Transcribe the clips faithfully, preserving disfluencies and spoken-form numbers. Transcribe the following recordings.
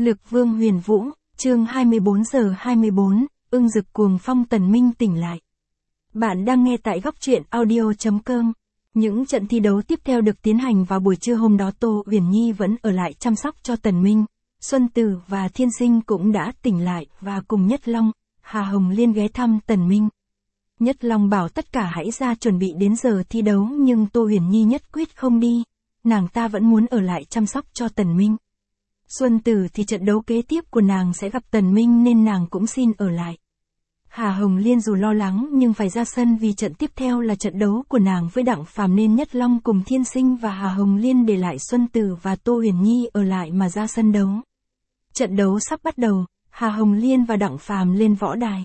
Lực Vương Huyền Vũ, chương hai mươi bốn giờ hai mươi bốn, ưng rực cuồng phong Tần Minh tỉnh lại. Bạn đang nghe tại góc truyện audio chấm com. Những trận thi đấu tiếp theo được tiến hành vào buổi trưa hôm đó. Tô Uyển Nhi vẫn ở lại chăm sóc cho Tần Minh, Xuân Tử và Thiên Sinh cũng đã tỉnh lại và cùng Nhất Long, Hà Hồng Liên ghé thăm Tần Minh. Nhất Long bảo tất cả hãy ra chuẩn bị đến giờ thi đấu, nhưng Tô Uyển Nhi nhất quyết không đi, nàng ta vẫn muốn ở lại chăm sóc cho Tần Minh. Xuân Tử thì trận đấu kế tiếp của nàng sẽ gặp Tần Minh nên nàng cũng xin ở lại. Hà Hồng Liên dù lo lắng nhưng phải ra sân vì trận tiếp theo là trận đấu của nàng với Đặng Phàm nên Nhất Long cùng Thiên Sinh và Hà Hồng Liên để lại Xuân Tử và Tô Uyển Nhi ở lại mà ra sân đấu. Trận đấu sắp bắt đầu, Hà Hồng Liên và Đặng Phàm lên võ đài.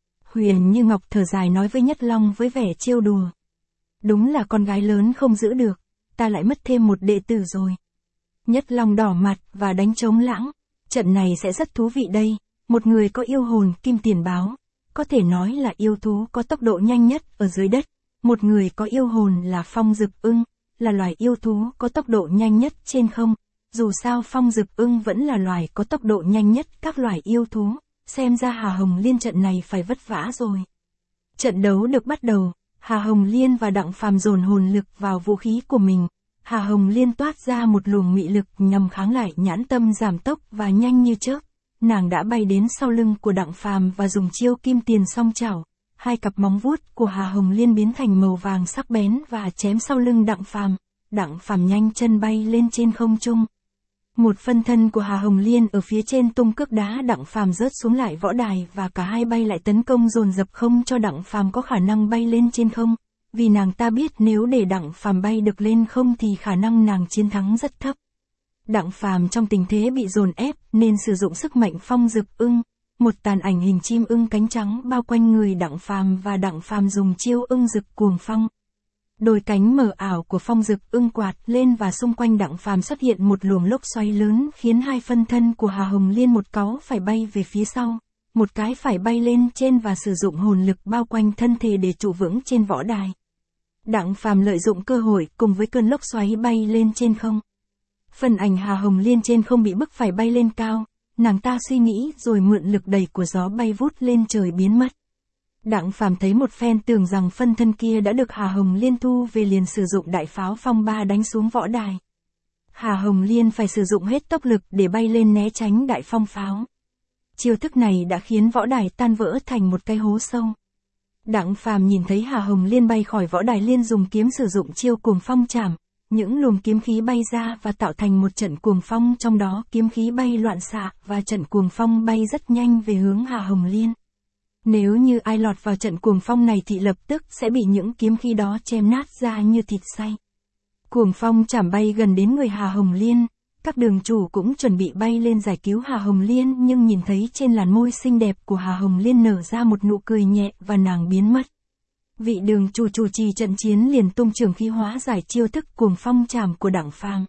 Huyền Như Ngọc thở dài nói với Nhất Long với vẻ trêu đùa. Đúng là con gái lớn không giữ được, ta lại mất thêm một đệ tử rồi. Nhất Long đỏ mặt và đánh trống lãng. Trận này sẽ rất thú vị đây, một người có yêu hồn kim tiền báo, có thể nói là yêu thú có tốc độ nhanh nhất ở dưới đất. Một người có yêu hồn là phong dực ưng, là loài yêu thú có tốc độ nhanh nhất trên không. Dù sao phong dực ưng vẫn là loài có tốc độ nhanh nhất các loài yêu thú, xem ra Hà Hồng Liên trận này phải vất vả rồi. Trận đấu được bắt đầu, Hà Hồng Liên và Đặng Phàm dồn hồn lực vào vũ khí của mình. Hà Hồng Liên toát ra một luồng mị lực nhằm kháng lại nhãn tâm giảm tốc và nhanh như chớp. Nàng đã bay đến sau lưng của Đặng Phàm và dùng chiêu kim tiền song chảo. Hai cặp móng vuốt của Hà Hồng Liên biến thành màu vàng sắc bén và chém sau lưng Đặng Phàm. Đặng Phàm nhanh chân bay lên trên không trung. Một phân thân của Hà Hồng Liên ở phía trên tung cước đá Đặng Phàm rớt xuống lại võ đài và cả hai bay lại tấn công dồn dập không cho Đặng Phàm có khả năng bay lên trên không. Vì nàng ta biết nếu để Đặng Phàm bay được lên không thì khả năng nàng chiến thắng rất thấp. Đặng Phàm trong tình thế bị dồn ép nên sử dụng sức mạnh phong dực ưng, một tàn ảnh hình chim ưng cánh trắng bao quanh người Đặng Phàm và Đặng Phàm dùng chiêu ưng rực cuồng phong. Đôi cánh mờ ảo của phong dực ưng quạt lên và xung quanh Đặng Phàm xuất hiện một luồng lốc xoáy lớn khiến hai phân thân của Hà Hồng Liên một cáu phải bay về phía sau, một cái phải bay lên trên và sử dụng hồn lực bao quanh thân thể để trụ vững trên võ đài. Đặng Phàm lợi dụng cơ hội cùng với cơn lốc xoáy bay lên trên không. Phần ảnh Hà Hồng Liên trên không bị bức phải bay lên cao, nàng ta suy nghĩ rồi mượn lực đẩy của gió bay vút lên trời biến mất. Đặng Phàm thấy một phen tưởng rằng phân thân kia đã được Hà Hồng Liên thu về liền sử dụng đại pháo phong ba đánh xuống võ đài. Hà Hồng Liên phải sử dụng hết tốc lực để bay lên né tránh đại phong pháo. Chiêu thức này đã khiến võ đài tan vỡ thành một cái hố sâu. Đặng Phàm nhìn thấy Hà Hồng Liên bay khỏi võ đài liền dùng kiếm sử dụng chiêu cuồng phong chảm. Những luồng kiếm khí bay ra và tạo thành một trận cuồng phong, trong đó kiếm khí bay loạn xạ và trận cuồng phong bay rất nhanh về hướng Hà Hồng Liên. Nếu như ai lọt vào trận cuồng phong này thì lập tức sẽ bị những kiếm khí đó chém nát ra như thịt xay. Cuồng phong chảm bay gần đến người Hà Hồng Liên, các đường chủ cũng chuẩn bị bay lên giải cứu Hà Hồng Liên nhưng nhìn thấy trên làn môi xinh đẹp của Hà Hồng Liên nở ra một nụ cười nhẹ và nàng biến mất. Vị đường chủ chủ trì trận chiến liền tung trường khí hóa giải chiêu thức cuồng phong chảm của Đặng Phàm.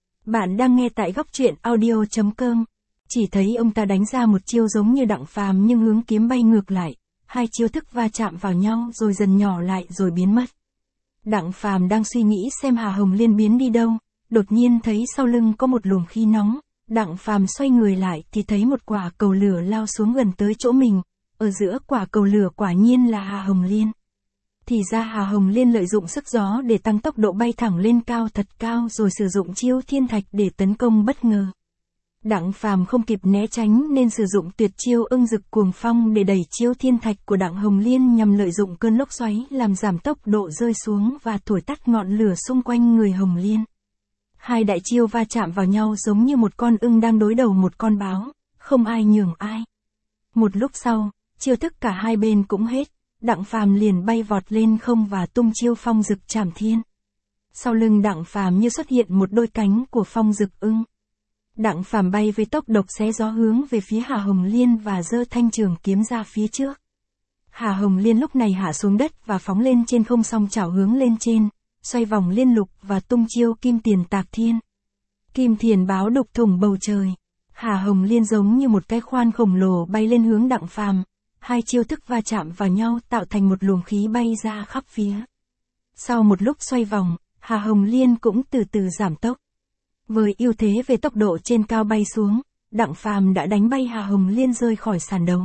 Bạn đang nghe tại góc truyện audio chấm com. Chỉ thấy ông ta đánh ra một chiêu giống như Đặng Phàm nhưng hướng kiếm bay ngược lại, hai chiêu thức va chạm vào nhau rồi dần nhỏ lại rồi biến mất. Đặng Phàm đang suy nghĩ xem Hà Hồng Liên biến đi đâu, đột nhiên thấy sau lưng có một luồng khí nóng. Đặng Phàm xoay người lại thì thấy một quả cầu lửa lao xuống gần tới chỗ mình, ở giữa quả cầu lửa quả nhiên là Hà Hồng Liên. Thì ra Hà Hồng Liên lợi dụng sức gió để tăng tốc độ bay thẳng lên cao thật cao rồi sử dụng chiêu thiên thạch để tấn công bất ngờ. Đặng Phàm không kịp né tránh nên sử dụng tuyệt chiêu ưng rực cuồng phong để đẩy chiêu thiên thạch của Đặng Hồng Liên nhằm lợi dụng cơn lốc xoáy làm giảm tốc độ rơi xuống và thổi tắt ngọn lửa xung quanh người Hồng Liên. Hai đại chiêu va chạm vào nhau giống như một con ưng đang đối đầu một con báo, không ai nhường ai. Một lúc sau, chiêu thức cả hai bên cũng hết. Đặng Phàm liền bay vọt lên không và tung chiêu phong dực trảm thiên. Sau lưng Đặng Phàm như xuất hiện một đôi cánh của phong dực ưng. Đặng Phàm bay với tốc độc xé gió hướng về phía Hà Hồng Liên và giơ thanh trường kiếm ra phía trước. Hà Hồng Liên lúc này hạ xuống đất và phóng lên trên không song chảo hướng lên trên, xoay vòng liên lục và tung chiêu kim tiền tạc thiên. Kim thiền báo đục thủng bầu trời. Hà Hồng Liên giống như một cái khoan khổng lồ bay lên hướng Đặng Phàm. Hai chiêu thức va chạm vào nhau tạo thành một luồng khí bay ra khắp phía. Sau một lúc xoay vòng, Hà Hồng Liên cũng từ từ giảm tốc. Với ưu thế về tốc độ trên cao bay xuống, Đặng Phàm đã đánh bay Hà Hồng Liên rơi khỏi sàn đấu.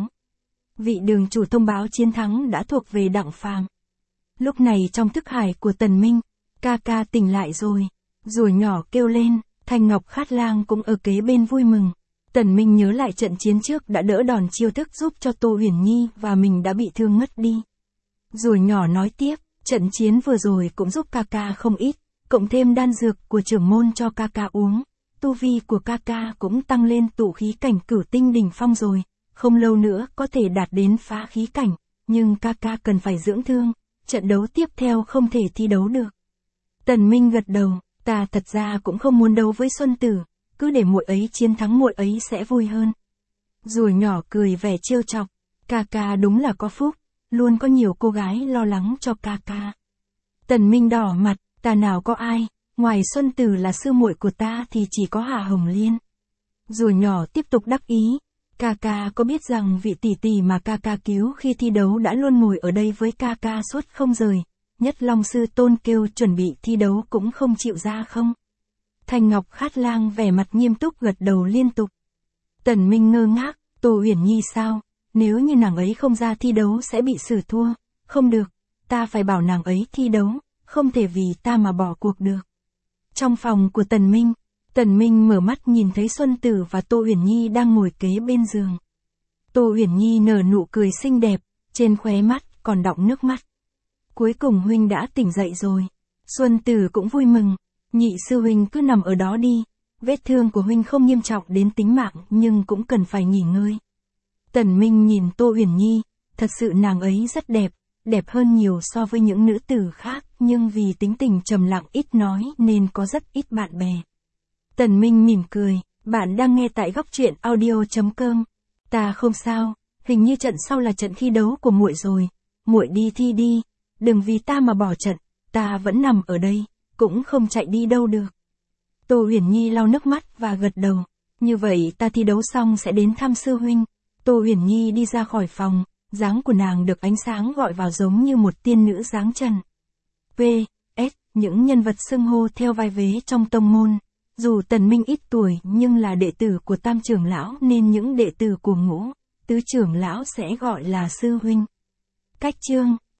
Vị đường chủ thông báo chiến thắng đã thuộc về Đặng Phàm. Lúc này trong thức hải của Tần Minh, ca ca tỉnh lại rồi. Rùa nhỏ kêu lên, Thanh Ngọc Khát Lang cũng ở kế bên vui mừng. Tần Minh nhớ lại trận chiến trước đã đỡ đòn chiêu thức giúp cho Tô Huyền Nhi và mình đã bị thương ngất đi. Rùa nhỏ nói tiếp, trận chiến vừa rồi cũng giúp ca ca không ít, cộng thêm đan dược của trưởng môn cho ca ca uống. Tu vi của ca ca cũng tăng lên tụ khí cảnh cửu tinh đỉnh phong rồi, không lâu nữa có thể đạt đến phá khí cảnh, nhưng ca ca cần phải dưỡng thương, trận đấu tiếp theo không thể thi đấu được. Tần Minh gật đầu, ta thật ra cũng không muốn đấu với Xuân Tử, cứ để muội ấy chiến thắng muội ấy sẽ vui hơn. Rùa nhỏ cười vẻ trêu chọc, ca ca đúng là có phúc, luôn có nhiều cô gái lo lắng cho ca ca. Tần Minh đỏ mặt, ta nào có ai, ngoài Xuân Tử là sư muội của ta thì chỉ có Hà Hồng Liên. Rùa nhỏ tiếp tục đắc ý, ca ca có biết rằng vị tỷ tỷ mà ca ca cứu khi thi đấu đã luôn ngồi ở đây với ca ca suốt không rời, Nhất Long Sư Tôn kêu chuẩn bị thi đấu cũng không chịu ra không? Thanh Ngọc Khát Lang vẻ mặt nghiêm túc gật đầu liên tục. Tần Minh ngơ ngác, Tô Huyền Nhi sao? Nếu như nàng ấy không ra thi đấu sẽ bị xử thua. Không được, ta phải bảo nàng ấy thi đấu, không thể vì ta mà bỏ cuộc được. Trong phòng của Tần Minh, Tần Minh mở mắt nhìn thấy Xuân Tử và Tô Huyền Nhi đang ngồi kế bên giường. Tô Huyền Nhi nở nụ cười xinh đẹp, trên khóe mắt còn đọng nước mắt. Cuối cùng huynh đã tỉnh dậy rồi. Xuân Tử cũng vui mừng, nhị sư huynh cứ nằm ở đó đi, vết thương của huynh không nghiêm trọng đến tính mạng nhưng cũng cần phải nghỉ ngơi. Tần Minh nhìn Tô Huyền Nhi, thật sự nàng ấy rất đẹp, đẹp hơn nhiều so với những nữ tử khác, nhưng vì tính tình trầm lặng ít nói nên có rất ít bạn bè. Tần Minh mỉm cười, bạn đang nghe tại góc truyện audio chấm com. Ta không sao, hình như trận sau là trận thi đấu của muội rồi, muội đi thi đi, đừng vì ta mà bỏ trận, ta vẫn nằm ở đây, cũng không chạy đi đâu được. Tô Huyền Nhi lau nước mắt và gật đầu, như vậy ta thi đấu xong sẽ đến thăm sư huynh. Tô Huyền Nhi đi ra khỏi phòng, dáng của nàng được ánh sáng gọi vào giống như một tiên nữ dáng trần. P S Những nhân vật xưng hô theo vai vế trong tông môn. Dù Tần Minh ít tuổi nhưng là đệ tử của Tam trưởng lão nên những đệ tử của Ngũ, Tứ trưởng lão sẽ gọi là sư huynh. Cách chương